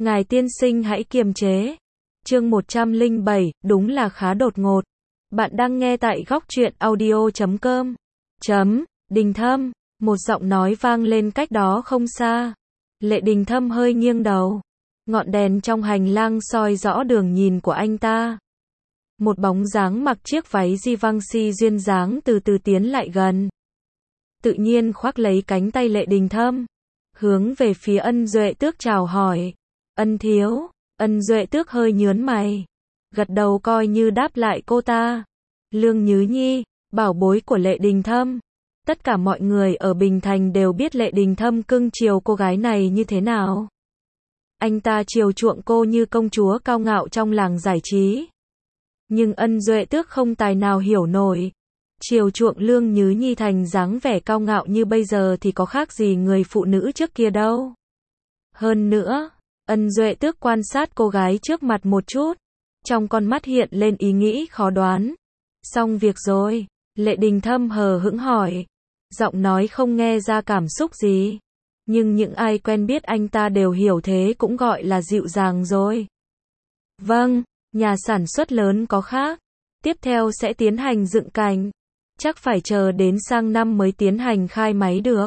Ngài tiên sinh hãy kiềm chế. Chương 107, đúng là khá đột ngột. Bạn đang nghe tại góc truyện audio.com. Đình Thâm, một giọng nói vang lên cách đó không xa. Lệ Đình Thâm hơi nghiêng đầu. Ngọn đèn trong hành lang soi rõ đường nhìn của anh ta. Một bóng dáng mặc chiếc váy Givenchy duyên dáng từ từ tiến lại gần. Tự nhiên khoác lấy cánh tay Lệ Đình Thâm, hướng về phía Ân Duệ Tước chào hỏi. Ân thiếu. Ân Duệ Tước hơi nhướng mày, gật đầu coi như đáp lại cô ta. Lương Nhứ Nhi, bảo bối của Lệ Đình Thâm. Tất cả mọi người ở Bình Thành đều biết Lệ Đình Thâm cưng chiều cô gái này như thế nào. Anh ta chiều chuộng cô như công chúa cao ngạo trong làng giải trí. Nhưng Ân Duệ Tước không tài nào hiểu nổi. Chiều chuộng Lương Nhứ Nhi thành dáng vẻ cao ngạo như bây giờ thì có khác gì người phụ nữ trước kia đâu. Hơn nữa, Ân Duệ Tước quan sát cô gái trước mặt một chút, trong con mắt hiện lên ý nghĩ khó đoán. Xong việc rồi, Lệ Đình Thâm hờ hững hỏi, giọng nói không nghe ra cảm xúc gì. Nhưng những ai quen biết anh ta đều hiểu thế cũng gọi là dịu dàng rồi. Vâng, nhà sản xuất lớn có khác. Tiếp theo sẽ tiến hành dựng cảnh. Chắc phải chờ đến sang năm mới tiến hành khai máy được.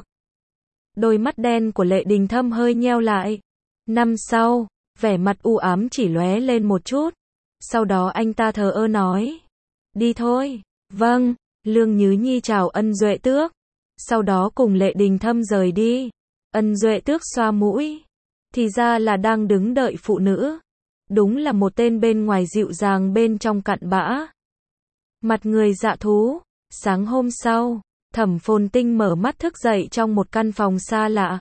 Đôi mắt đen của Lệ Đình Thâm hơi nheo lại. Năm sau, vẻ mặt u ám chỉ lóe lên một chút. Sau đó anh ta thờ ơ nói. Đi thôi. Vâng, Lương Nhứ Nhi chào Ân Duệ Tước. Sau đó cùng Lệ Đình Thâm rời đi. Ân Duệ Tước xoa mũi. Thì ra là đang đứng đợi phụ nữ. Đúng là một tên bên ngoài dịu dàng bên trong cặn bã. Mặt người dạ thú. Sáng hôm sau, Thẩm Phồn Tinh mở mắt thức dậy trong một căn phòng xa lạ.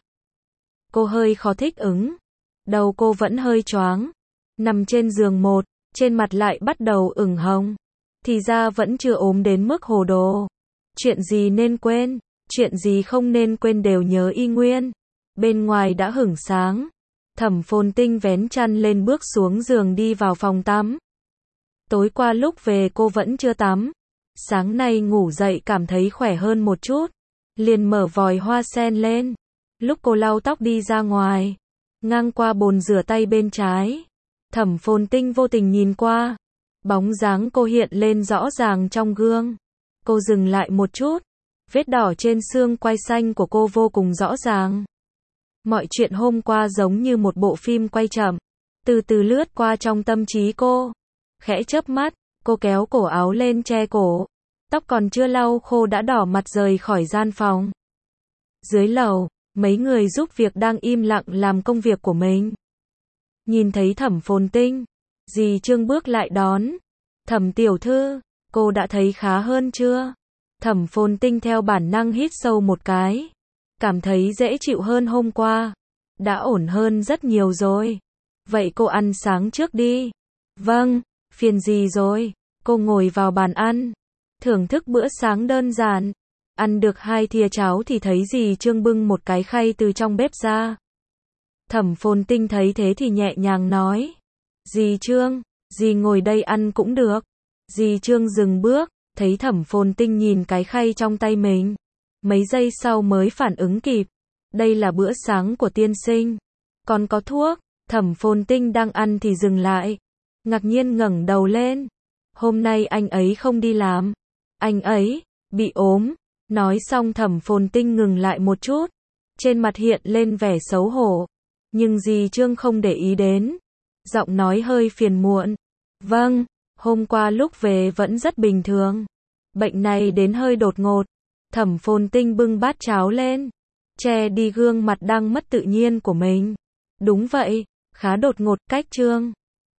Cô hơi khó thích ứng. Đầu cô vẫn hơi choáng. Nằm trên giường một, trên mặt lại bắt đầu ửng hồng. Thì ra vẫn chưa ốm đến mức hồ đồ. Chuyện gì nên quên, chuyện gì không nên quên đều nhớ y nguyên. Bên ngoài đã hửng sáng. Thẩm Phồn Tinh vén chăn lên bước xuống giường đi vào phòng tắm. Tối qua lúc về cô vẫn chưa tắm. Sáng nay ngủ dậy cảm thấy khỏe hơn một chút. Liền mở vòi hoa sen lên. Lúc cô lau tóc đi ra ngoài, ngang qua bồn rửa tay bên trái, Thẩm Phồn Tinh vô tình nhìn qua. Bóng dáng cô hiện lên rõ ràng trong gương. Cô dừng lại một chút. Vết đỏ trên xương quai xanh của cô vô cùng rõ ràng. Mọi chuyện hôm qua giống như một bộ phim quay chậm, từ từ lướt qua trong tâm trí cô. Khẽ chớp mắt, cô kéo cổ áo lên che cổ. Tóc còn chưa lau khô đã đỏ mặt rời khỏi gian phòng. Dưới lầu, mấy người giúp việc đang im lặng làm công việc của mình. Nhìn thấy Thẩm Phồn Tinh, dì Trương bước lại đón. Thẩm tiểu thư, cô đã thấy khá hơn chưa? Thẩm Phồn Tinh theo bản năng hít sâu một cái. Cảm thấy dễ chịu hơn hôm qua. Đã ổn hơn rất nhiều rồi. Vậy cô ăn sáng trước đi. Vâng, phiền gì rồi? Cô ngồi vào bàn ăn. Thưởng thức bữa sáng đơn giản. Ăn được 2 thìa cháo thì thấy dì Trương bưng một cái khay từ trong bếp ra. Thẩm Phồn Tinh thấy thế thì nhẹ nhàng nói. Dì Trương, dì ngồi đây ăn cũng được. Dì Trương dừng bước, thấy Thẩm Phồn Tinh nhìn cái khay trong tay mình. Mấy giây sau mới phản ứng kịp. Đây là bữa sáng của tiên sinh. Còn có thuốc. Thẩm Phồn Tinh đang ăn thì dừng lại. Ngạc nhiên ngẩng đầu lên. Hôm nay anh ấy không đi làm. Anh ấy bị ốm. Nói xong Thẩm Phồn Tinh ngừng lại một chút. Trên mặt hiện lên vẻ xấu hổ. Nhưng dì Trương không để ý đến. Giọng nói hơi phiền muộn. Vâng, hôm qua lúc về vẫn rất bình thường. Bệnh này đến hơi đột ngột. Thẩm Phồn Tinh bưng bát cháo lên, che đi gương mặt đang mất tự nhiên của mình. Đúng vậy, khá đột ngột. Cách Trương